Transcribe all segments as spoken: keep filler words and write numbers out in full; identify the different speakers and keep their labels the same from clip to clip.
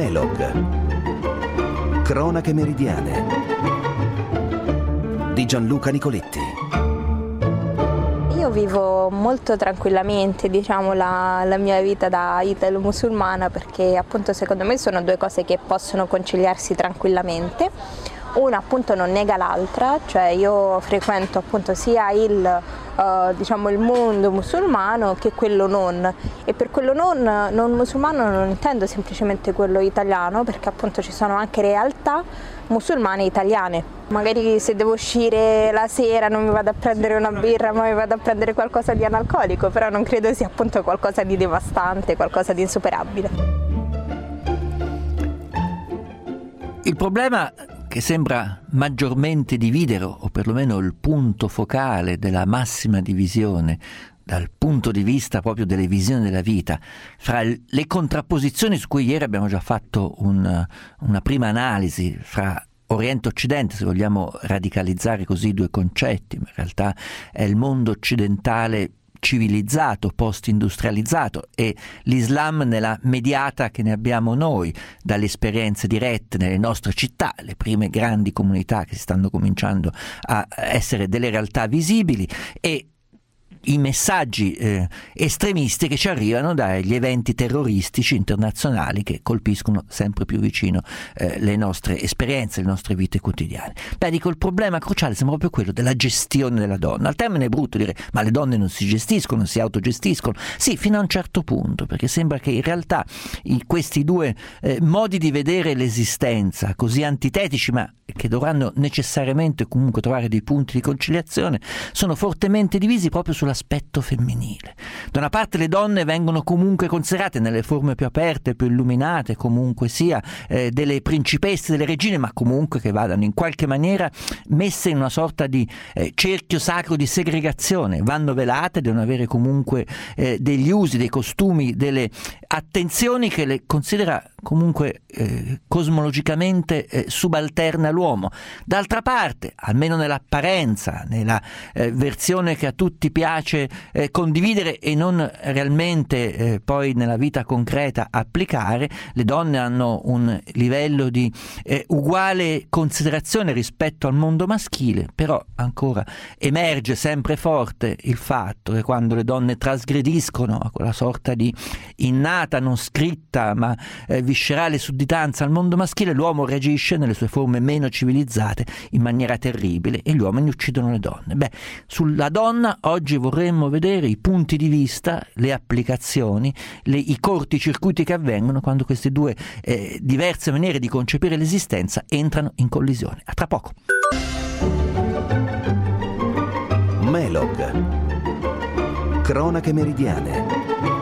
Speaker 1: Melog. Cronache meridiane di Gianluca Nicoletti.
Speaker 2: Io vivo molto tranquillamente, diciamo, la, la mia vita da italo-musulmana, perché appunto secondo me sono due cose che possono conciliarsi tranquillamente. Una appunto non nega l'altra, cioè io frequento appunto sia il, uh, diciamo, il mondo musulmano che quello non, e per quello non, non musulmano non intendo semplicemente quello italiano, perché appunto ci sono anche realtà musulmane italiane. Magari se devo uscire la sera non mi vado a prendere una birra, ma mi vado a prendere qualcosa di analcolico, però non credo sia appunto qualcosa di devastante, qualcosa di insuperabile.
Speaker 3: Il problema che sembra maggiormente dividere, o perlomeno il punto focale della massima divisione dal punto di vista proprio delle visioni della vita, fra le contrapposizioni su cui ieri abbiamo già fatto un, una prima analisi, fra Oriente e Occidente, se vogliamo radicalizzare così i due concetti, ma in realtà è il mondo occidentale civilizzato, post-industrializzato, e l'Islam nella mediata che ne abbiamo noi, dalle esperienze dirette nelle nostre città, le prime grandi comunità che stanno cominciando a essere delle realtà visibili, e i messaggi eh, estremisti che ci arrivano dagli eventi terroristici internazionali che colpiscono sempre più vicino eh, le nostre esperienze, le nostre vite quotidiane. Beh, dico, il problema cruciale sembra proprio quello della gestione della donna. Al termine è brutto dire ma le donne non si gestiscono, non si autogestiscono. Sì, fino a un certo punto, perché sembra che in realtà i, questi due eh, modi di vedere l'esistenza, così antitetici ma che dovranno necessariamente comunque trovare dei punti di conciliazione, sono fortemente divisi proprio sull'aspetto femminile. Da una parte le donne vengono comunque considerate nelle forme più aperte, più illuminate, comunque sia eh, delle principesse, delle regine, ma comunque che vadano in qualche maniera messe in una sorta di eh, cerchio sacro di segregazione, vanno velate, devono avere comunque eh, degli usi, dei costumi, delle attenzioni che le considera comunque eh, cosmologicamente eh, subalterne all'uomo. D'altra parte, almeno nell'apparenza, nella eh, versione che a tutti piace eh, condividere e non realmente eh, poi nella vita concreta applicare, le donne hanno un livello di eh, uguale considerazione rispetto al mondo maschile, però ancora emerge sempre forte il fatto che quando le donne trasgrediscono a quella sorta di innata, non scritta, ma eh, viscerale sudditanza al mondo maschile, l'uomo reagisce nelle sue forme meno civilizzate in maniera terribile e gli uomini uccidono le donne. Beh, sulla donna oggi vorremmo vedere i punti di vista, le applicazioni, le, i corticircuiti che avvengono quando queste due eh, diverse maniere di concepire l'esistenza entrano in collisione. A tra poco.
Speaker 1: Melog. Cronache meridiane.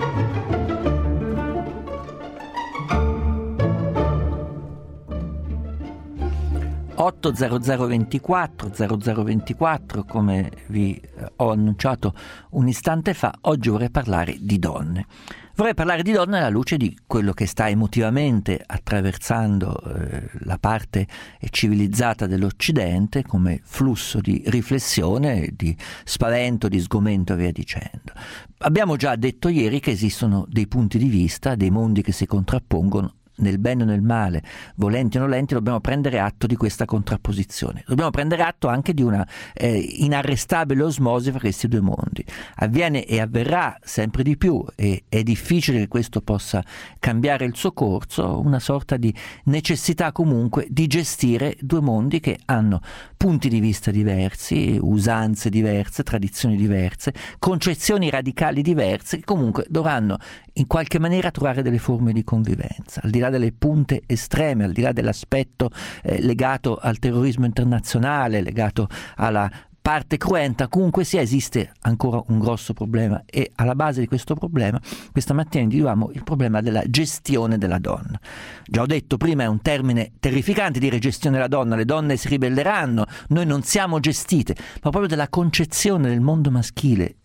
Speaker 3: otto zero zero ventiquattro zero zero ventiquattro, come vi ho annunciato un istante fa, oggi vorrei parlare di donne. Vorrei parlare di donne alla luce di quello che sta emotivamente attraversando eh, la parte civilizzata dell'Occidente come flusso di riflessione, di spavento, di sgomento e via dicendo. Abbiamo già detto ieri che esistono dei punti di vista, dei mondi che si contrappongono. Nel bene o nel male, volenti o nolenti, dobbiamo prendere atto di questa contrapposizione. Dobbiamo prendere atto anche di una eh, inarrestabile osmosi fra questi due mondi. Avviene e avverrà sempre di più, e è difficile che questo possa cambiare il suo corso, una sorta di necessità comunque di gestire due mondi che hanno punti di vista diversi, usanze diverse, tradizioni diverse, concezioni radicali diverse, che comunque dovranno in qualche maniera trovare delle forme di convivenza, al di là delle punte estreme, al di là dell'aspetto eh, legato al terrorismo internazionale, legato alla parte cruenta. Comunque sia, esiste ancora un grosso problema, e alla base di questo problema questa mattina individuiamo il problema della gestione della donna. Già ho detto prima, è un termine terrificante dire gestione della donna, le donne si ribelleranno, noi non siamo gestite, ma proprio della concezione del mondo maschile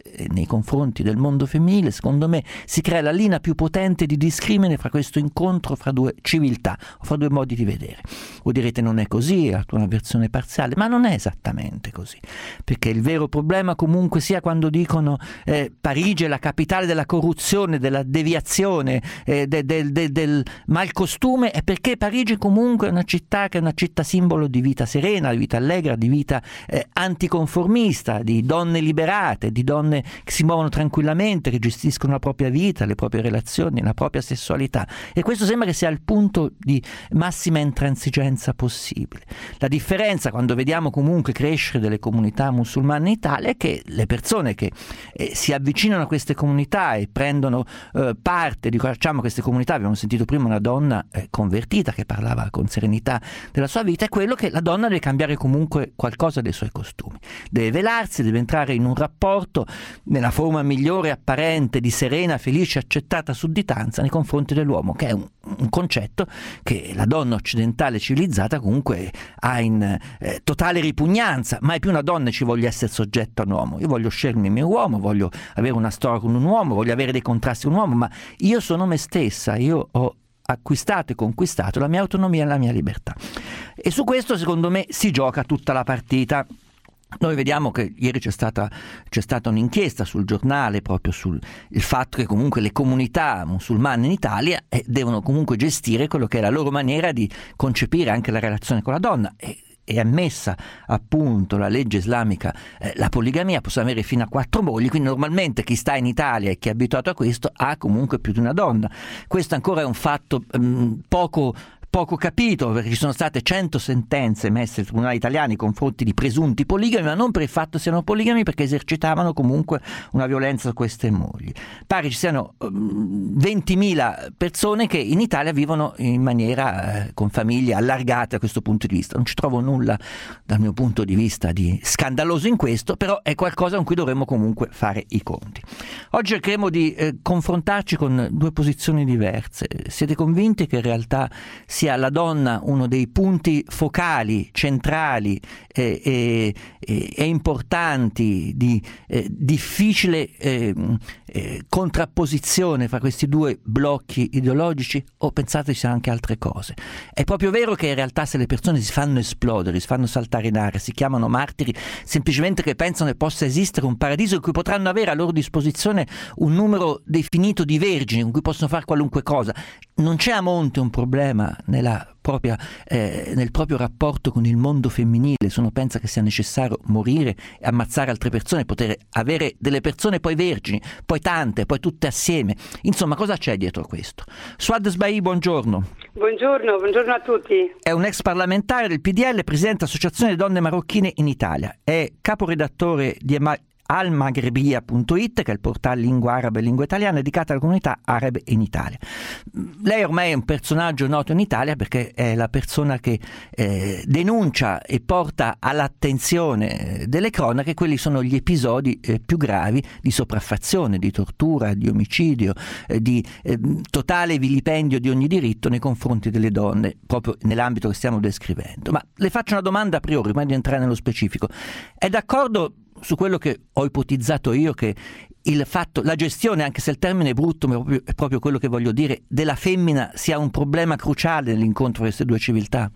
Speaker 3: nei confronti del mondo femminile, secondo me si crea la linea più potente di discrimine fra questo incontro fra due civiltà o fra due modi di vedere. Voi direte non è così, è una versione parziale, ma non è esattamente così, perché il vero problema comunque sia quando dicono eh, Parigi è la capitale della corruzione, della deviazione, eh, de, de, de, del malcostume, è perché Parigi comunque è una città che è una città simbolo di vita serena, di vita allegra, di vita eh, anticonformista, di donne liberate, di donne che si muovono tranquillamente, che gestiscono la propria vita, le proprie relazioni, la propria sessualità, e questo sembra che sia il punto di massima intransigenza possibile. La differenza quando vediamo comunque crescere delle comunità musulmane in Italia è che le persone che eh, si avvicinano a queste comunità e prendono eh, parte di cosa facciamo queste comunità, abbiamo sentito prima una donna eh, convertita che parlava con serenità della sua vita, è quello che la donna deve cambiare comunque qualcosa dei suoi costumi, deve velarsi, deve entrare in un rapporto nella forma migliore apparente di serena, felice, accettata sudditanza nei confronti dell'uomo, che è un, un concetto che la donna occidentale civilizzata comunque ha in eh, totale ripugnanza. Mai più una donna ci voglia essere soggetta a un uomo. Io voglio scegliermi il mio uomo, voglio avere una storia con un uomo, voglio avere dei contrasti con un uomo, ma io sono me stessa, io ho acquistato e conquistato la mia autonomia e la mia libertà, e su questo secondo me si gioca tutta la partita. Noi vediamo che ieri c'è stata, c'è stata un'inchiesta sul giornale proprio sul il fatto che comunque le comunità musulmane in Italia eh, devono comunque gestire quello che è la loro maniera di concepire anche la relazione con la donna. E, è ammessa appunto la legge islamica, eh, la poligamia, possiamo avere fino a quattro mogli, quindi normalmente chi sta in Italia e chi è abituato a questo ha comunque più di una donna. Questo ancora è un fatto mh, poco poco capito, perché ci sono state cento sentenze emesse dai tribunali italiani nei confronti di presunti poligami, ma non per il fatto che siano poligami, perché esercitavano comunque una violenza su queste mogli. Pare ci siano um, ventimila persone che in Italia vivono in maniera eh, con famiglie allargate da questo punto di vista. Non ci trovo nulla dal mio punto di vista di scandaloso in questo, però è qualcosa con cui dovremmo comunque fare i conti. Oggi cercheremo di eh, confrontarci con due posizioni diverse. Siete convinti che in realtà sia la donna uno dei punti focali, centrali e eh, eh, eh, importanti di eh, difficile eh, eh, contrapposizione fra questi due blocchi ideologici, o pensate ci siano anche altre cose? È proprio vero che in realtà se le persone si fanno esplodere, si fanno saltare in aria, si chiamano martiri semplicemente che pensano che possa esistere un paradiso in cui potranno avere a loro disposizione un numero definito di vergini con cui possono fare qualunque cosa. Non c'è a monte un problema nella propria, eh, nel proprio rapporto con il mondo femminile, se uno pensa che sia necessario morire e ammazzare altre persone, poter avere delle persone poi vergini, poi tante, poi tutte assieme. Insomma, cosa c'è dietro questo? Suad Sbai, buongiorno.
Speaker 4: Buongiorno, buongiorno a tutti.
Speaker 3: È un ex parlamentare del P D L, presidente dell'Associazione Donne Marocchine in Italia. È caporedattore di Ema- al magrebia punto it, che è il portale lingua araba e lingua italiana dedicato alla comunità arabe in Italia. Lei ormai è un personaggio noto in Italia perché è la persona che eh, denuncia e porta all'attenzione delle cronache quelli sono gli episodi eh, più gravi di sopraffazione, di tortura, di omicidio, eh, di eh, totale vilipendio di ogni diritto nei confronti delle donne, proprio nell'ambito che stiamo descrivendo. Ma le faccio una domanda a priori, prima di entrare nello specifico. È d'accordo su quello che ho ipotizzato io, che il fatto, la gestione, anche se il termine è brutto, ma è proprio, è proprio quello che voglio dire, della femmina sia un problema cruciale nell'incontro di queste due civiltà?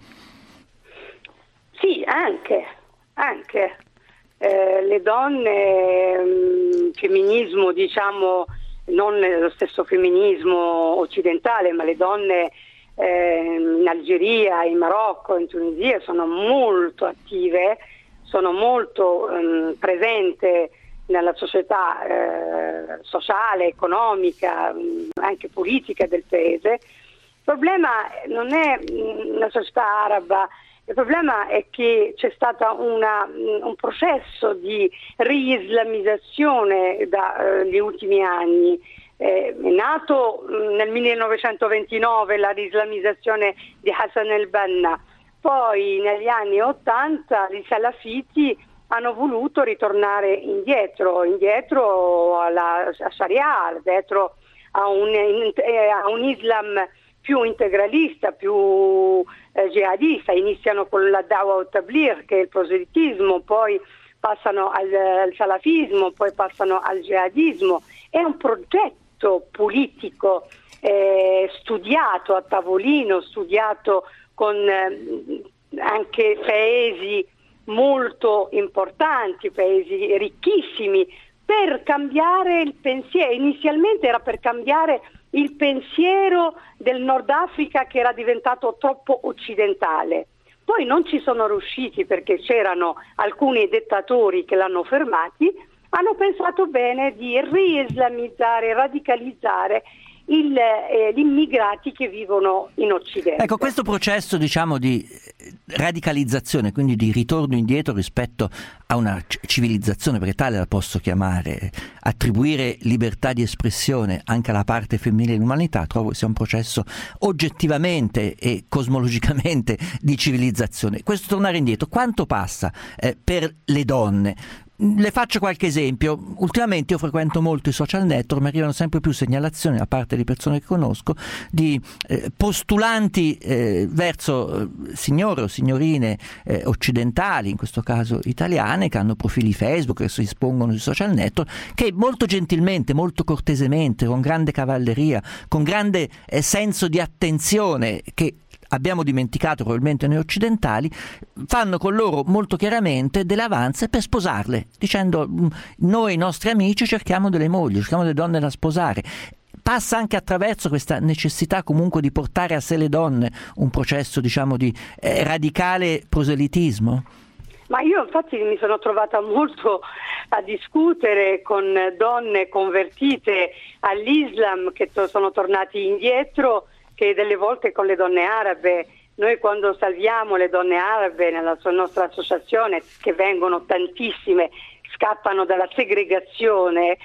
Speaker 4: Sì, anche, anche. Eh, le donne, mh, femminismo, diciamo, non lo stesso femminismo occidentale, ma le donne eh, in Algeria, in Marocco, in Tunisia sono molto attive, sono molto um, presente nella società eh, sociale, economica, mh, anche politica del paese. Il problema non è mh, la società araba, il problema è che c'è stato un processo di riislamizzazione dagli eh, ultimi anni. Eh, è nato mh, nel millenovecentoventinove la rislamizzazione di Hassan el-Banna. Poi negli anni ottanta i salafiti hanno voluto ritornare indietro, indietro alla a Sharia, dietro a un, a un Islam più integralista, più eh, jihadista. Iniziano con la Dawa al-Tabligh, che è il proselitismo, poi passano al, al salafismo, poi passano al jihadismo. È un progetto politico eh, studiato a tavolino, studiato con eh, anche paesi molto importanti, paesi ricchissimi, per cambiare il pensiero. Inizialmente era per cambiare il pensiero del Nord Africa, che era diventato troppo occidentale. Poi non ci sono riusciti perché c'erano alcuni dittatori che l'hanno fermati, hanno pensato bene di reislamizzare, radicalizzare il, eh, gli immigrati che vivono in Occidente.
Speaker 3: Ecco, questo processo, diciamo, di radicalizzazione, quindi di ritorno indietro rispetto a una civilizzazione, perché tale la posso chiamare, attribuire libertà di espressione anche alla parte femminile dell'umanità, trovo sia un processo oggettivamente e cosmologicamente di civilizzazione. Questo tornare indietro, quanto passa eh, per le donne? Le faccio qualche esempio. Ultimamente io frequento molto i social network, mi arrivano sempre più segnalazioni da parte di persone che conosco di eh, postulanti eh, verso eh, signore o signorine eh, occidentali, in questo caso italiane, che hanno profili Facebook, che si espongono sui social network, che molto gentilmente, molto cortesemente, con grande cavalleria, con grande eh, senso di attenzione, che abbiamo dimenticato probabilmente noi occidentali, fanno con loro molto chiaramente delle avanze per sposarle, dicendo noi, i nostri amici, cerchiamo delle mogli, cerchiamo delle donne da sposare. Passa anche attraverso questa necessità comunque di portare a sé le donne un processo, diciamo, di eh, radicale proselitismo?
Speaker 4: Ma io infatti mi sono trovata molto a discutere con donne convertite all'Islam che to- sono tornati indietro, che delle volte con le donne arabe. Noi quando salviamo le donne arabe nella sua, nostra associazione, che vengono tantissime, scappano dalla segregazione,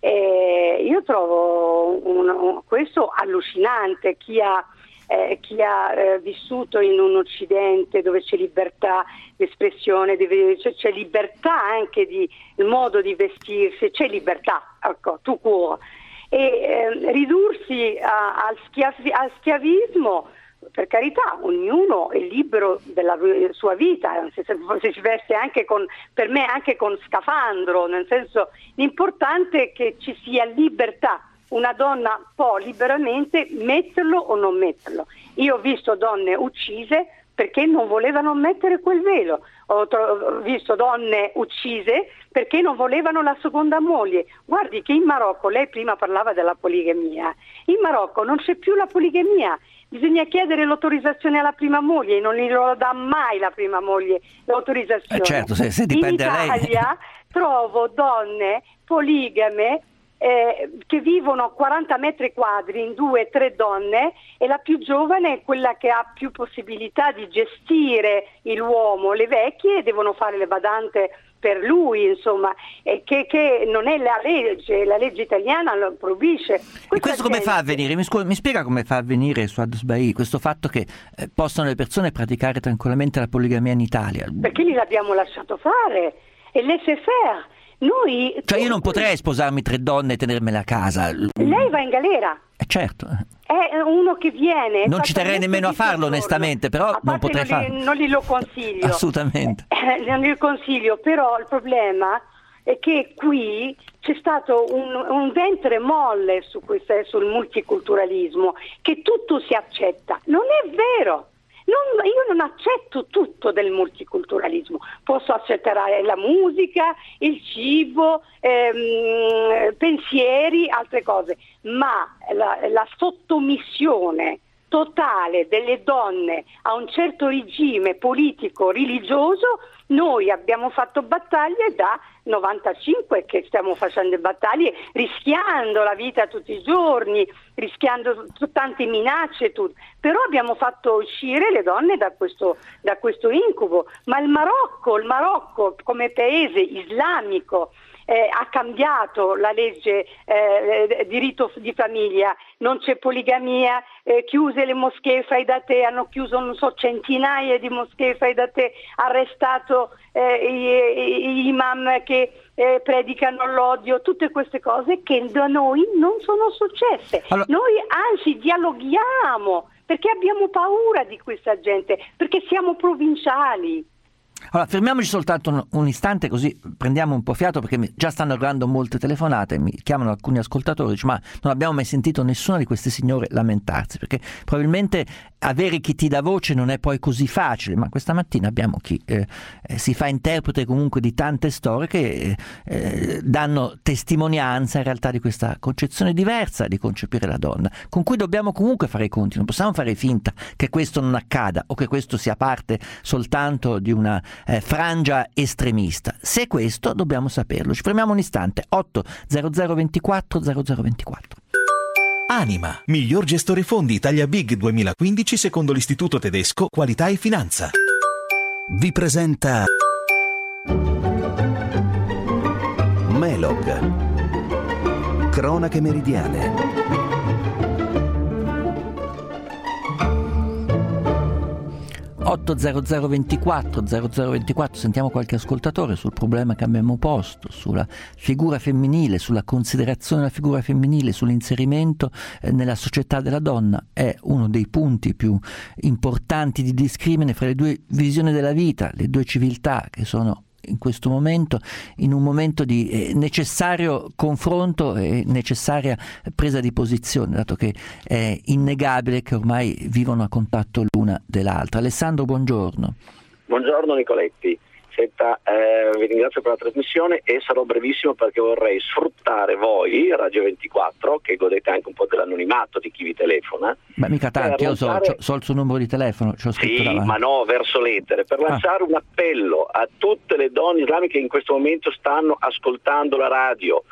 Speaker 4: eh, io trovo un, un, questo allucinante. Chi ha, eh, chi ha eh, vissuto in un Occidente dove c'è libertà di espressione, dove c'è, c'è libertà anche di il modo di vestirsi, c'è libertà, ecco, tout court. E eh, ridursi a, al, schiavi, al schiavismo, per carità, ognuno è libero della sua vita, se, se, se si veste anche con, per me anche con scafandro, nel senso, l'importante è che ci sia libertà. Una donna può liberamente metterlo o non metterlo. Io ho visto donne uccise perché non volevano mettere quel velo. Ho, tro- ho visto donne uccise perché non volevano la seconda moglie. Guardi che in Marocco, lei prima parlava della poligamia, in Marocco non c'è più la poligamia, bisogna chiedere l'autorizzazione alla prima moglie e non glielo dà mai la prima moglie l'autorizzazione.
Speaker 3: Eh certo, se, se dipende
Speaker 4: in Italia
Speaker 3: lei.
Speaker 4: trovo donne poligame Eh, che vivono quaranta metri quadri in due o tre donne, e la più giovane è quella che ha più possibilità di gestire l'uomo, le vecchie devono fare le badante per lui, insomma, e che, che non è la legge, la legge italiana lo proibisce. Questa
Speaker 3: e questo come
Speaker 4: gente...
Speaker 3: fa a avvenire? Mi, scu- mi spiega come fa a avvenire su Adusbai questo fatto che eh, possano le persone praticare tranquillamente la poligamia in Italia?
Speaker 4: Perché gliel'abbiamo lasciato fare, e laissez-faire. Noi,
Speaker 3: cioè io non potrei sposarmi tre donne e tenermele a casa.
Speaker 4: Lei va in galera.
Speaker 3: Eh certo.
Speaker 4: È uno che viene.
Speaker 3: Non ci terrei nemmeno a farlo, onestamente, però non potrei
Speaker 4: non
Speaker 3: farlo.
Speaker 4: Li, non glielo consiglio.
Speaker 3: Assolutamente.
Speaker 4: Eh, non glielo consiglio, però il problema è che qui c'è stato un, un ventre molle su questo, sul multiculturalismo, che tutto si accetta. Non è vero. Non, io non accetto tutto del multiculturalismo, posso accettare la musica, il cibo, ehm, pensieri, altre cose, ma la, la sottomissione totale delle donne a un certo regime politico, religioso, noi abbiamo fatto battaglie da novantacinque che stiamo facendo battaglie, rischiando la vita tutti i giorni, rischiando tante minacce, tutto. Però abbiamo fatto uscire le donne da questo, da questo incubo. Ma il Marocco, il Marocco come paese islamico, Eh, ha cambiato la legge eh, diritto di famiglia, non c'è poligamia, eh, chiuse le moschee fai da te, hanno chiuso non so centinaia di moschee fai da te, arrestato eh, gli imam che eh, predicano l'odio, tutte queste cose che da noi non sono successe. Allora... Noi anzi dialoghiamo perché abbiamo paura di questa gente, perché siamo provinciali.
Speaker 3: Allora, fermiamoci soltanto un, un istante, così prendiamo un po' fiato, perché mi, già stanno arrivando molte telefonate, mi chiamano alcuni ascoltatori, dice, ma non abbiamo mai sentito nessuna di queste signore lamentarsi, perché probabilmente avere chi ti dà voce non è poi così facile, ma questa mattina abbiamo chi eh, eh, si fa interprete comunque di tante storie che eh, danno testimonianza in realtà di questa concezione diversa di concepire la donna, con cui dobbiamo comunque fare i conti. Non possiamo fare finta che questo non accada o che questo sia parte soltanto di una eh, frangia estremista. Se è questo, dobbiamo saperlo. Ci fermiamo un istante. otto zero zero ventiquattro zero zero ventiquattro.
Speaker 5: Anima, miglior gestore fondi Italia Big duemilaquindici secondo l'Istituto Tedesco Qualità e Finanza.
Speaker 1: Vi presenta Melog, cronache meridiane.
Speaker 3: otto zero zero ventiquattro zero zero ventiquattro, sentiamo qualche ascoltatore sul problema che abbiamo posto, sulla figura femminile, sulla considerazione della figura femminile, sull'inserimento eh, nella società della donna. È uno dei punti più importanti di discrimine fra le due visioni della vita, le due civiltà che sono in questo momento, in un momento di eh, necessario confronto e necessaria presa di posizione, dato che è innegabile che ormai vivono a contatto l'una dell'altra. Alessandro, buongiorno.
Speaker 6: Buongiorno Nicoletti. Senta, eh, vi ringrazio per la trasmissione e sarò brevissimo perché vorrei sfruttare voi, Radio ventiquattro, che godete anche un po' dell'anonimato di chi vi telefona.
Speaker 3: Ma mica tanti, io so,
Speaker 6: lanciare...
Speaker 3: so il suo numero di telefono, c'ho scritto
Speaker 6: sì,
Speaker 3: davanti.
Speaker 6: ma no, verso lettere, per lanciare ah. un appello a tutte le donne islamiche che in questo momento stanno ascoltando la radio.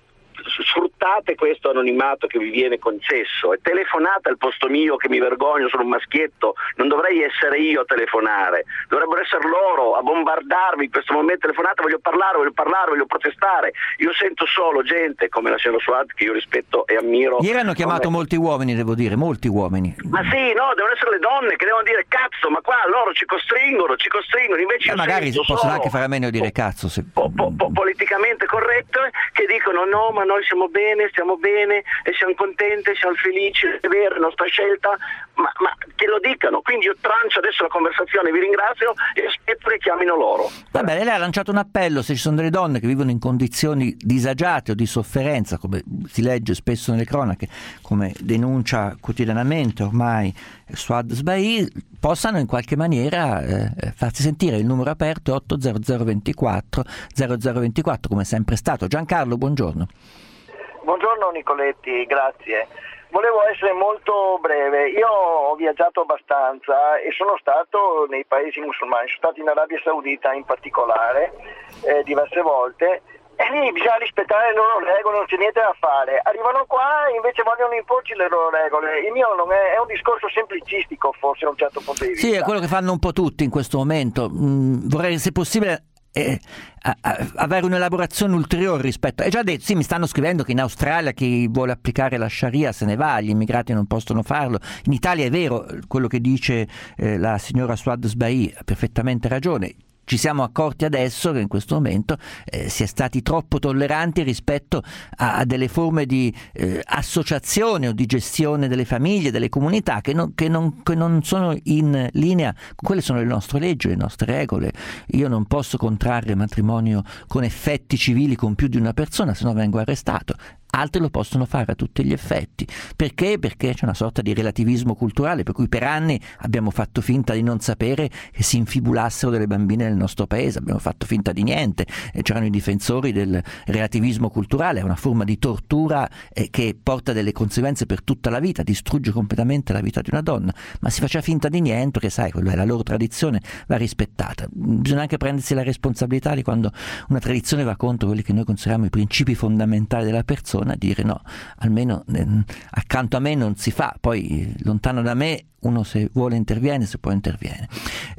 Speaker 6: Sfruttate questo anonimato che vi viene concesso e telefonate al posto mio, che mi vergogno, sono un maschietto, non dovrei essere io a telefonare, dovrebbero essere loro a bombardarmi in questo momento. Telefonate, voglio parlare, voglio parlare, voglio protestare. Io sento solo gente come la signora Suad, che io rispetto e ammiro.
Speaker 3: Ieri hanno chiamato come... molti uomini, devo dire, molti uomini.
Speaker 6: Ma sì, no, devono essere le donne che devono dire cazzo, ma qua loro ci costringono, ci costringono, invece
Speaker 3: eh, magari possono
Speaker 6: solo...
Speaker 3: anche fare a meno di dire cazzo se...
Speaker 6: po- po- po- politicamente corretto, che dicono no, ma noi siamo bene, stiamo bene e siamo contenti, siamo felici, è vero, è nostra scelta, ma, ma che lo dicano. Quindi io trancio adesso la conversazione, vi ringrazio e aspetto che chiamino loro.
Speaker 3: Va bene, lei ha lanciato un appello: se ci sono delle donne che vivono in condizioni disagiate o di sofferenza, come si legge spesso nelle cronache, come denuncia quotidianamente ormai Suad Sbai, possano in qualche maniera eh, farsi sentire. Il numero aperto è otto zero zero ventiquattro zero zero ventiquattro, come è sempre stato. Giancarlo, buongiorno.
Speaker 7: Buongiorno Nicoletti, grazie. Volevo essere molto breve. Io ho viaggiato abbastanza e sono stato nei paesi musulmani, sono stato in Arabia Saudita in particolare eh, diverse volte, e lì bisogna rispettare le loro regole, non c'è niente da fare. Arrivano qua e invece vogliono imporci le loro regole. Il mio non è, è un discorso semplicistico, forse, da un certo punto di vista.
Speaker 3: Sì, è quello che fanno un po' tutti in questo momento. Mm, vorrei, se possibile, Eh, a, a, avere un'elaborazione ulteriore rispetto. È già detto, sì, mi stanno scrivendo che in Australia chi vuole applicare la Sharia se ne va, gli immigrati non possono farlo. In Italia è vero quello che dice eh, la signora Suad Sbai, ha perfettamente ragione. Ci siamo accorti adesso che in questo momento eh, si è stati troppo tolleranti rispetto a, a delle forme di eh, associazione o di gestione delle famiglie, delle comunità che non, che, non, che non sono in linea con quelle sono le nostre leggi, le nostre regole. Io non posso contrarre matrimonio con effetti civili con più di una persona, se no vengo arrestato. Altri lo possono fare a tutti gli effetti. Perché? Perché c'è una sorta di relativismo culturale, per cui per anni abbiamo fatto finta di non sapere che si infibulassero delle bambine nel nostro paese, abbiamo fatto finta di niente. E c'erano i difensori del relativismo culturale, è una forma di tortura eh, che porta delle conseguenze per tutta la vita, distrugge completamente la vita di una donna, ma si faceva finta di niente, che sai, quella è la loro tradizione, va rispettata. Bisogna anche prendersi la responsabilità di quando una tradizione va contro quelli che noi consideriamo i principi fondamentali della persona, a dire no, almeno eh, accanto a me non si fa, poi lontano da me uno se vuole interviene, se può interviene.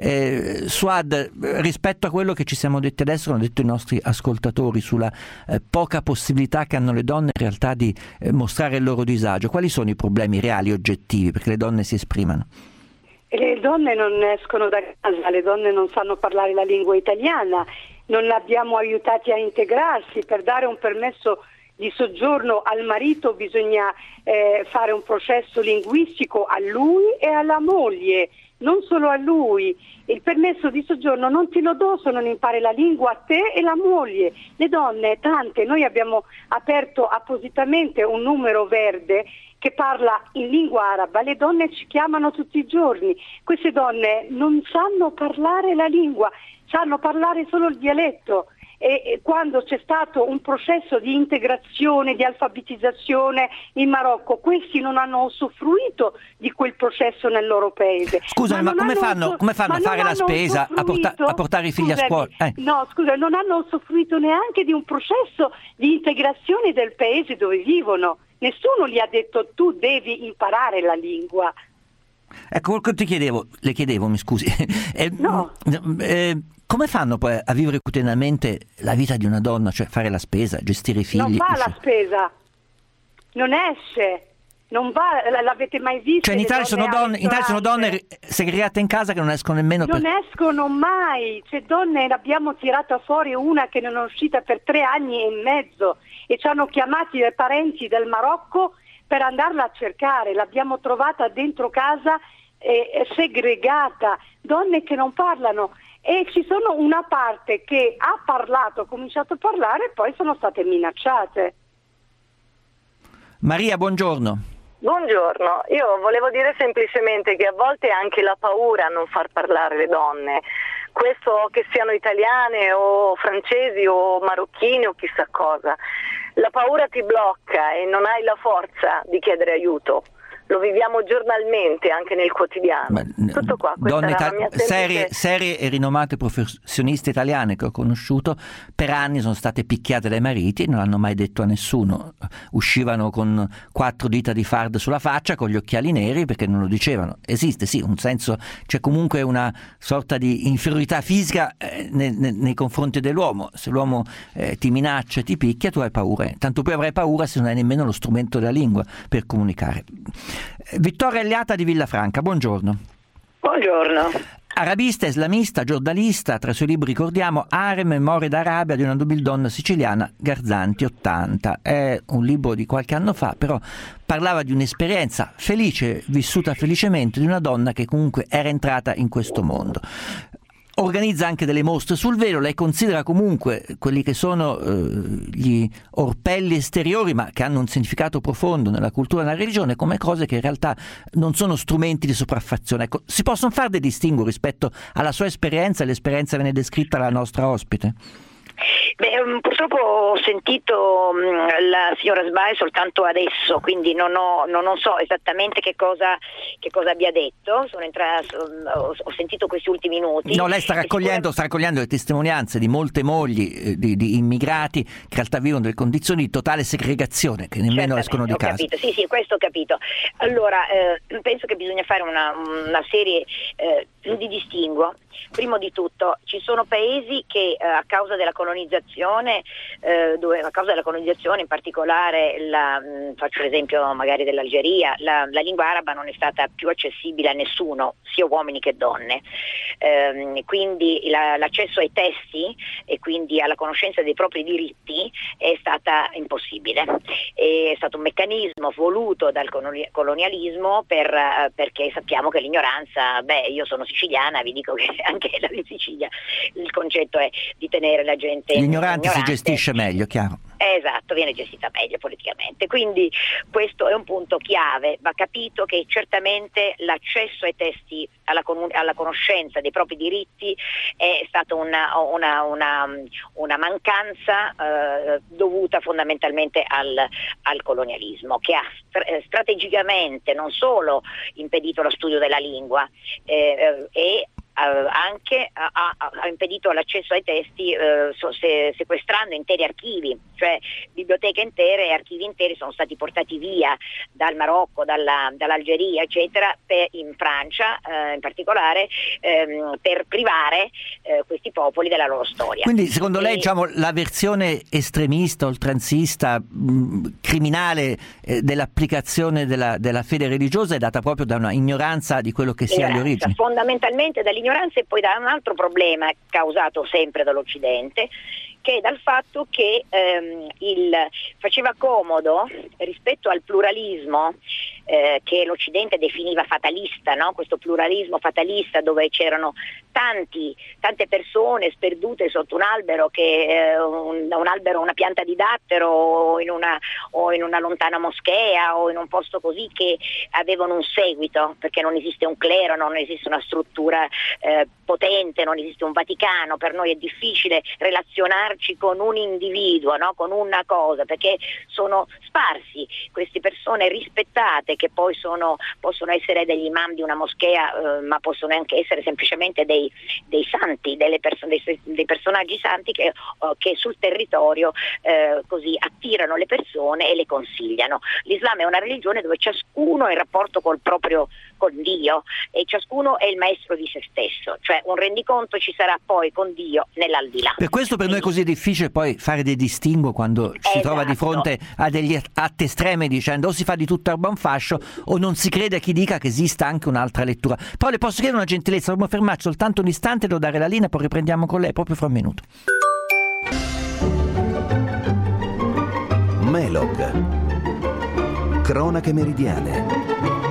Speaker 3: Eh, Suad, rispetto a quello che ci siamo detti adesso, hanno detto i nostri ascoltatori sulla eh, poca possibilità che hanno le donne in realtà di eh, mostrare il loro disagio, quali sono i problemi reali, oggettivi, perché le donne si esprimano?
Speaker 4: Le donne non escono da casa, le donne non sanno parlare la lingua italiana, non le abbiamo aiutati a integrarsi. Per dare un permesso di soggiorno al marito bisogna eh, fare un processo linguistico a lui e alla moglie, non solo a lui. Il permesso di soggiorno non ti lo do se non impari la lingua a te e la moglie. Le donne, tante, noi abbiamo aperto appositamente un numero verde che parla in lingua araba, le donne ci chiamano tutti i giorni. Queste donne non sanno parlare la lingua, sanno parlare solo il dialetto. E quando c'è stato un processo di integrazione, di alfabetizzazione in Marocco, questi non hanno usufruito di quel processo nel loro paese.
Speaker 3: Scusami, ma, ma come fanno, come fanno a fare la spesa, a, porta, a portare i figli scusami, a scuola? Eh.
Speaker 4: No, scusa, non hanno usufruito neanche di un processo di integrazione del paese dove vivono. Nessuno gli ha detto tu devi imparare la lingua.
Speaker 3: Ecco, quello che ti chiedevo, le chiedevo, mi scusi, eh,
Speaker 4: no.
Speaker 3: eh, come fanno poi a vivere quotidianamente la vita di una donna, cioè fare la spesa, gestire i figli?
Speaker 4: Non fa
Speaker 3: cioè...
Speaker 4: la spesa, non esce, non va, l'avete mai visto?
Speaker 3: Cioè in Italia sono donne, in Italia sono donne segregate in casa che non escono nemmeno
Speaker 4: non
Speaker 3: per...
Speaker 4: Non escono mai, c'è donne, l'abbiamo tirata fuori una che non è uscita per tre anni e mezzo e ci hanno chiamati dai parenti del Marocco per andarla a cercare, l'abbiamo trovata dentro casa eh, segregata, donne che non parlano. E ci sono una parte che ha parlato, ha cominciato a parlare e poi sono state minacciate.
Speaker 3: Maria, buongiorno.
Speaker 8: Buongiorno, io volevo dire semplicemente che a volte è anche la paura a non far parlare le donne, questo che siano italiane o francesi o marocchine o chissà cosa. La paura ti blocca e non hai la forza di chiedere aiuto. Lo viviamo giornalmente anche nel quotidiano. Ma, tutto qua.
Speaker 3: Donne ta- serie, serie e rinomate professioniste italiane che ho conosciuto per anni sono state picchiate dai mariti e non hanno mai detto a nessuno. Uscivano con quattro dita di fard sulla faccia, con gli occhiali neri, perché non lo dicevano. Esiste sì un senso, c'è comunque una sorta di inferiorità fisica eh, nei, nei, nei confronti dell'uomo. Se l'uomo eh, ti minaccia e ti picchia, tu hai paura. Tanto più avrai paura se non hai nemmeno lo strumento della lingua per comunicare. Vittoria Eliata di Villafranca, buongiorno.
Speaker 9: Buongiorno.
Speaker 3: Arabista, islamista, giornalista, tra i suoi libri ricordiamo Harem, Memorie d'Arabia di una nobildonna siciliana, Garzanti ottanta. È un libro di qualche anno fa, però parlava di un'esperienza felice, vissuta felicemente, di una donna che comunque era entrata in questo mondo. Organizza anche delle mostre sul velo, lei considera comunque quelli che sono eh, gli orpelli esteriori, ma che hanno un significato profondo nella cultura e nella religione, come cose che in realtà non sono strumenti di sopraffazione. Ecco, si possono fare dei distinguo rispetto alla sua esperienza e l'esperienza viene descritta dalla nostra ospite?
Speaker 9: Beh, purtroppo ho sentito mh, la signora Sbai soltanto adesso, quindi non, ho, non, non so esattamente che cosa, che cosa abbia detto. Sono entrata, ho, ho sentito questi ultimi minuti.
Speaker 3: No, lei sta raccogliendo, sta raccogliendo le testimonianze di molte mogli eh, di, di immigrati che in realtà vivono delle condizioni di totale segregazione, che nemmeno
Speaker 9: Certamente,
Speaker 3: escono di
Speaker 9: ho
Speaker 3: casa.
Speaker 9: Capito. Sì, sì, questo ho capito. Allora, eh, penso che bisogna fare una, una serie eh, di distinguo. Primo di tutto, ci sono paesi che eh, a causa della colonizzazione, eh, dove a causa della colonizzazione in particolare, la, mh, faccio l'esempio magari dell'Algeria, la, la lingua araba non è stata più accessibile a nessuno, sia uomini che donne. Eh, quindi la, l'accesso ai testi e quindi alla conoscenza dei propri diritti è stata impossibile. È stato un meccanismo voluto dal colonialismo per, perché sappiamo che l'ignoranza, beh, io sono siciliana, vi dico che anche in Sicilia il concetto è di tenere la gente
Speaker 3: l'ignorante
Speaker 9: ignorante.
Speaker 3: Si gestisce meglio, chiaro.
Speaker 9: Esatto, viene gestita meglio politicamente, quindi questo è un punto chiave. Va capito che certamente l'accesso ai testi, alla, con- alla conoscenza dei propri diritti è stata una, una, una, una mancanza eh, dovuta fondamentalmente al, al colonialismo, che ha stra- strategicamente non solo impedito lo studio della lingua eh, e Uh, anche ha, ha, ha impedito l'accesso ai testi uh, so, se, sequestrando interi archivi, cioè biblioteche intere e archivi interi sono stati portati via dal Marocco, dalla, dall'Algeria eccetera, per, in Francia uh, in particolare um, per privare uh, questi popoli della loro storia.
Speaker 3: Quindi secondo
Speaker 9: e...
Speaker 3: lei diciamo, la versione estremista, oltranzista, mh, criminale eh, dell'applicazione della, della fede religiosa è data proprio da una ignoranza di quello che sia alle origini?
Speaker 9: Fondamentalmente dall'ignoranza e poi da un altro problema causato sempre dall'Occidente, che è dal fatto che ehm, il, faceva comodo rispetto al pluralismo eh, che l'Occidente definiva fatalista, no? Questo pluralismo fatalista dove c'erano tanti, tante persone sperdute sotto un albero, che eh, un, un albero, una pianta di dattero o in una, o in una lontana moschea o in un posto così, che avevano un seguito, perché non esiste un clero, non esiste una struttura eh, potente, non esiste un Vaticano. Per noi è difficile relazionarci con un individuo, no? Con una cosa, perché sono sparsi queste persone rispettate, che poi sono, possono essere degli imam di una moschea, eh, ma possono anche essere semplicemente dei, dei santi, delle perso- dei, dei personaggi santi che, uh, che sul territorio eh, così attirano le persone e le consigliano. L'Islam è una religione dove ciascuno è in rapporto col proprio con Dio e ciascuno è il maestro di se stesso, cioè un rendiconto ci sarà poi con Dio nell'aldilà.
Speaker 3: Per questo per
Speaker 9: Quindi,
Speaker 3: noi è così difficile poi fare dei distinguo quando ci
Speaker 9: esatto.
Speaker 3: si trova di fronte a degli atti estremi, dicendo o si fa di tutto erba un fascio o non si crede a chi dica che esista anche un'altra lettura. Però le posso chiedere una gentilezza, dobbiamo fermarci soltanto un istante, devo dare la linea, poi riprendiamo con lei proprio fra un minuto.
Speaker 1: Melog. Cronache meridiane.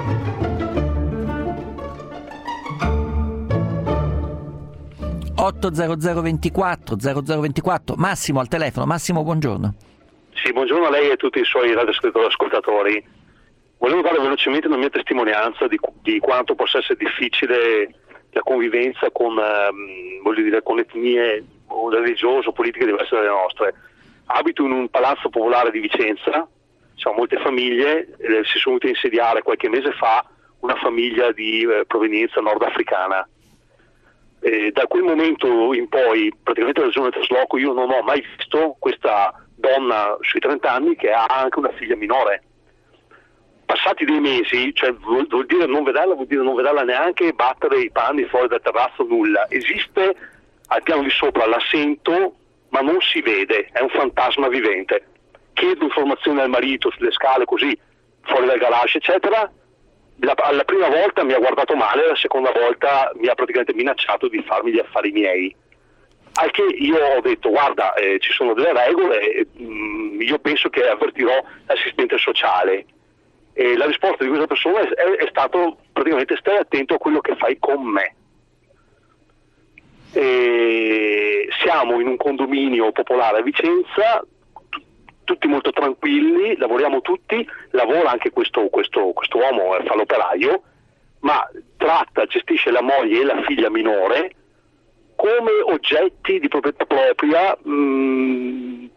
Speaker 3: otto zero zero ventiquattro zero zero ventiquattro, Massimo al telefono. Massimo, buongiorno.
Speaker 10: Sì, buongiorno a lei e a tutti i suoi radioascoltatori. Volevo dare velocemente una mia testimonianza di, di quanto possa essere difficile la convivenza con, ehm, voglio dire, con etnie religiose o politiche diverse dalle nostre. Abito in un palazzo popolare di Vicenza, siamo molte famiglie, eh, si sono venute a insediare qualche mese fa una famiglia di eh, provenienza nordafricana. E da quel momento in poi, praticamente dal giorno del trasloco, io non ho mai visto questa donna sui trenta anni che ha anche una figlia minore. Passati dei mesi, cioè vuol, vuol dire non vederla, vuol dire non vederla neanche battere i panni fuori dal terrazzo, nulla. Esiste al piano di sopra, la sento, ma non si vede, è un fantasma vivente. Chiedo informazioni al marito sulle scale, così, fuori dal garage, eccetera. La, la prima volta mi ha guardato male, la seconda volta mi ha praticamente minacciato di farmi gli affari miei. Al che io ho detto, guarda, eh, ci sono delle regole, eh, mh, io penso che avvertirò l'assistente sociale. E la risposta di questa persona è, è, è stato praticamente stai attento a quello che fai con me. E siamo in un condominio popolare a Vicenza, tutti molto tranquilli, lavoriamo tutti, lavora anche questo, questo, questo uomo, fa l'operaio, ma tratta, gestisce la moglie e la figlia minore come oggetti di proprietà propria, mh,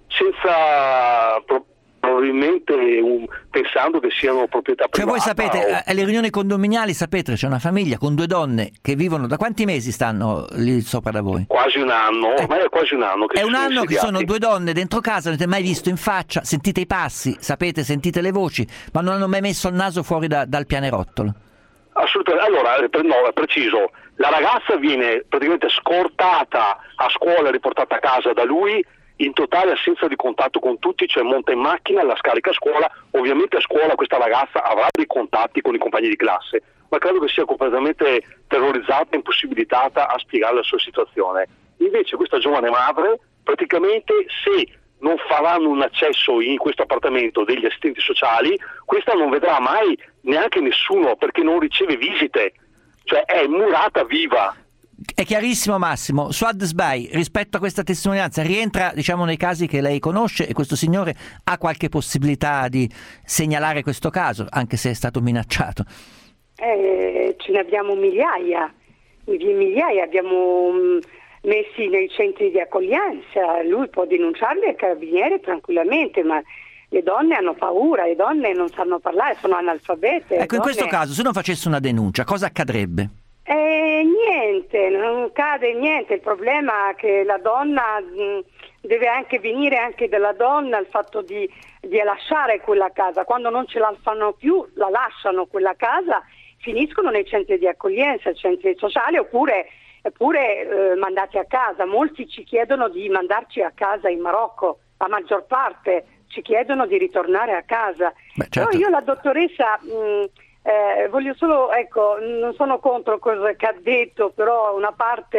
Speaker 10: senza pro- probabilmente un, pensando che siano proprietà privata.
Speaker 3: Cioè voi sapete,
Speaker 10: o...
Speaker 3: alle riunioni condominiali sapete c'è una famiglia con due donne che vivono, da quanti mesi stanno lì sopra da voi?
Speaker 10: Quasi un anno,
Speaker 3: eh,
Speaker 10: ormai è quasi un anno che
Speaker 3: è
Speaker 10: si
Speaker 3: un
Speaker 10: sono
Speaker 3: anno
Speaker 10: insediati.
Speaker 3: che sono due donne dentro casa, non avete mai visto in faccia, sentite i passi, sapete, sentite le voci, ma non hanno mai messo il naso fuori da, dal pianerottolo.
Speaker 10: Assolutamente, allora no, è preciso, la ragazza viene praticamente scortata a scuola e riportata a casa da lui in totale assenza di contatto con tutti, cioè monta in macchina, la scarica a scuola. Ovviamente a scuola questa ragazza avrà dei contatti con i compagni di classe, ma credo che sia completamente terrorizzata e impossibilitata a spiegare la sua situazione. Invece questa giovane madre, praticamente se non faranno un accesso in questo appartamento degli assistenti sociali, questa non vedrà mai neanche nessuno, perché non riceve visite, cioè è murata viva.
Speaker 3: È chiarissimo Massimo. Suad Sbai, rispetto a questa testimonianza, rientra diciamo nei casi che lei conosce, e questo signore ha qualche possibilità di segnalare questo caso, anche se è stato minacciato?
Speaker 4: Eh, ce ne abbiamo migliaia, migliaia abbiamo mh, messi nei centri di accoglienza. Lui può denunciarli ai carabinieri tranquillamente, ma le donne hanno paura, le donne non sanno parlare, sono analfabete.
Speaker 3: Ecco, in
Speaker 4: donne...
Speaker 3: questo caso, se non facesse una denuncia, cosa accadrebbe?
Speaker 4: Eh, niente, non cade niente. Il problema è che la donna mh, deve anche venire anche dalla donna il fatto di, di lasciare quella casa. Quando non ce la fanno più, la lasciano quella casa, finiscono nei centri di accoglienza, centri sociali, oppure, oppure eh, mandati a casa. Molti ci chiedono di mandarci a casa in Marocco, la maggior parte ci chiedono di ritornare a casa.
Speaker 3: Beh, certo.
Speaker 4: Però io la dottoressa... Mh, Eh, voglio solo, ecco, non sono contro cosa che ha detto, però una parte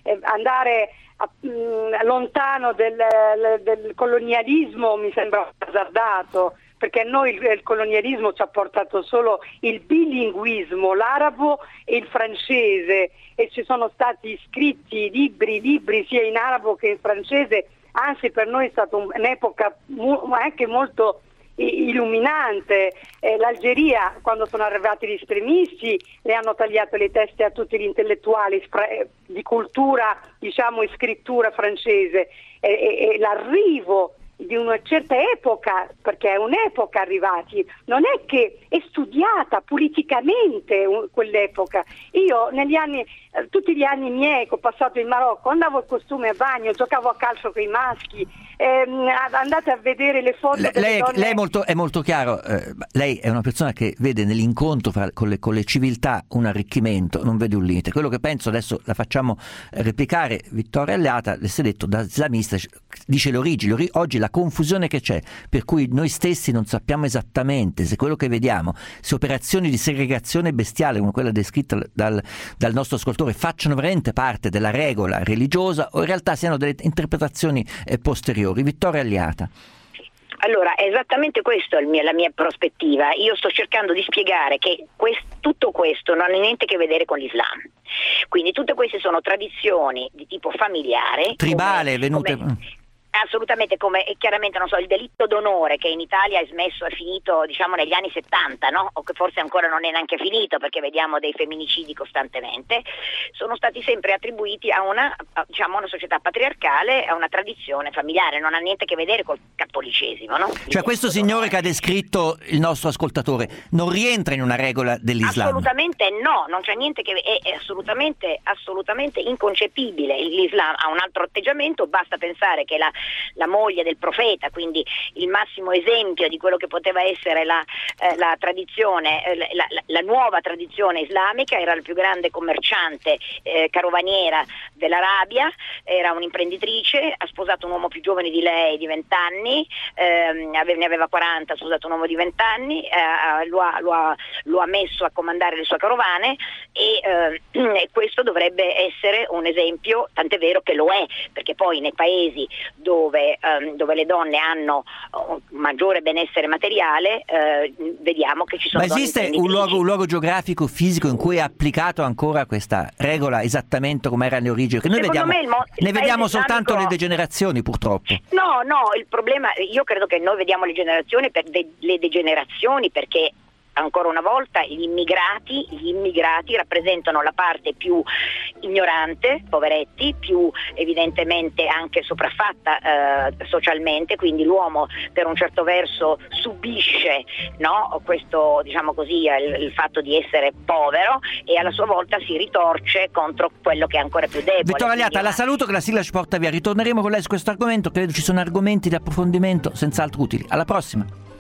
Speaker 4: eh, andare a, mh, lontano del, del colonialismo mi sembra azzardato, perché a noi il, il colonialismo ci ha portato solo il bilinguismo, l'arabo e il francese, e ci sono stati scritti libri, libri sia in arabo che in francese, anzi per noi è stata un'epoca anche molto illuminante. Eh, L'Algeria, quando sono arrivati gli estremisti, le hanno tagliato le teste a tutti gli intellettuali di cultura, diciamo, e scrittura francese, e, e, e l'arrivo di una certa epoca, perché è un'epoca arrivati, non è che è studiata politicamente quell'epoca. Io negli anni, tutti gli anni miei che ho passato in Marocco, andavo in costume a bagno, giocavo a calcio con i maschi, ehm, andate a vedere le foto
Speaker 3: Le,
Speaker 4: delle
Speaker 3: lei,
Speaker 4: donne.
Speaker 3: lei è molto, è molto chiaro, eh, lei è una persona che vede nell'incontro fra, con, le, con le civiltà un arricchimento, non vede un limite. Quello che penso, adesso la facciamo replicare, Vittoria Alleata, le si è detto da islamista, dice l'origine, oggi la confusione che c'è, per cui noi stessi non sappiamo esattamente se quello che vediamo, se operazioni di segregazione bestiale come quella descritta dal, dal nostro ascoltatore facciano veramente parte della regola religiosa o in realtà siano delle interpretazioni eh, posteriori. Vittoria Alleata.
Speaker 9: Allora, è esattamente questo il mio, la mia prospettiva. Io sto cercando di spiegare che quest, tutto questo non ha niente a che vedere con l'Islam. Quindi tutte queste sono tradizioni di tipo familiare,
Speaker 3: tribale,
Speaker 9: come,
Speaker 3: venute...
Speaker 9: come, assolutamente, come chiaramente non so, il delitto d'onore che in Italia è smesso, è finito diciamo negli anni settanta, no? O che forse ancora non è neanche finito perché vediamo dei femminicidi costantemente, sono stati sempre attribuiti a una, a, diciamo, una società patriarcale, a una tradizione familiare, non ha niente a che vedere col cattolicesimo, no?
Speaker 3: Cioè questo signore che ha descritto il nostro ascoltatore non rientra in una regola dell'Islam?
Speaker 9: Assolutamente no, non c'è niente che è, è assolutamente, assolutamente inconcepibile. L'Islam ha un altro atteggiamento, basta pensare che la la moglie del profeta, quindi il massimo esempio di quello che poteva essere la, eh, la tradizione, eh, la, la, la nuova tradizione islamica, era la più grande commerciante eh, carovaniera dell'Arabia, era un'imprenditrice, ha sposato un uomo più giovane di lei di venti anni, ehm, ne aveva quaranta, ha sposato un uomo di venti anni, eh, lo, ha, lo, ha, lo ha messo a comandare le sue carovane e, eh, e questo dovrebbe essere un esempio, tant'è vero che lo è, perché poi nei paesi dove, um, dove le donne hanno uh, maggiore benessere materiale, uh, vediamo che ci sono.
Speaker 3: Ma esiste un luogo, un luogo geografico, fisico in cui è applicato ancora questa regola esattamente come era alle origini? Che noi
Speaker 9: Secondo
Speaker 3: vediamo,
Speaker 9: me il mo- il
Speaker 3: ne vediamo soltanto
Speaker 9: islamico...
Speaker 3: le degenerazioni, purtroppo.
Speaker 9: No, no, il problema, io credo che noi vediamo le generazioni per de- le degenerazioni perché ancora una volta gli immigrati, gli immigrati rappresentano la parte più ignorante, poveretti, più evidentemente anche sopraffatta eh, socialmente, quindi l'uomo per un certo verso subisce, no, questo, diciamo così, il, il fatto di essere povero e alla sua volta si ritorce contro quello che è ancora più debole.
Speaker 3: Vittoria Alleata,
Speaker 9: quindi...
Speaker 3: la saluto che la sigla ci porta via, ritorneremo con lei su questo argomento, credo ci sono argomenti di approfondimento senz'altro utili. Alla prossima.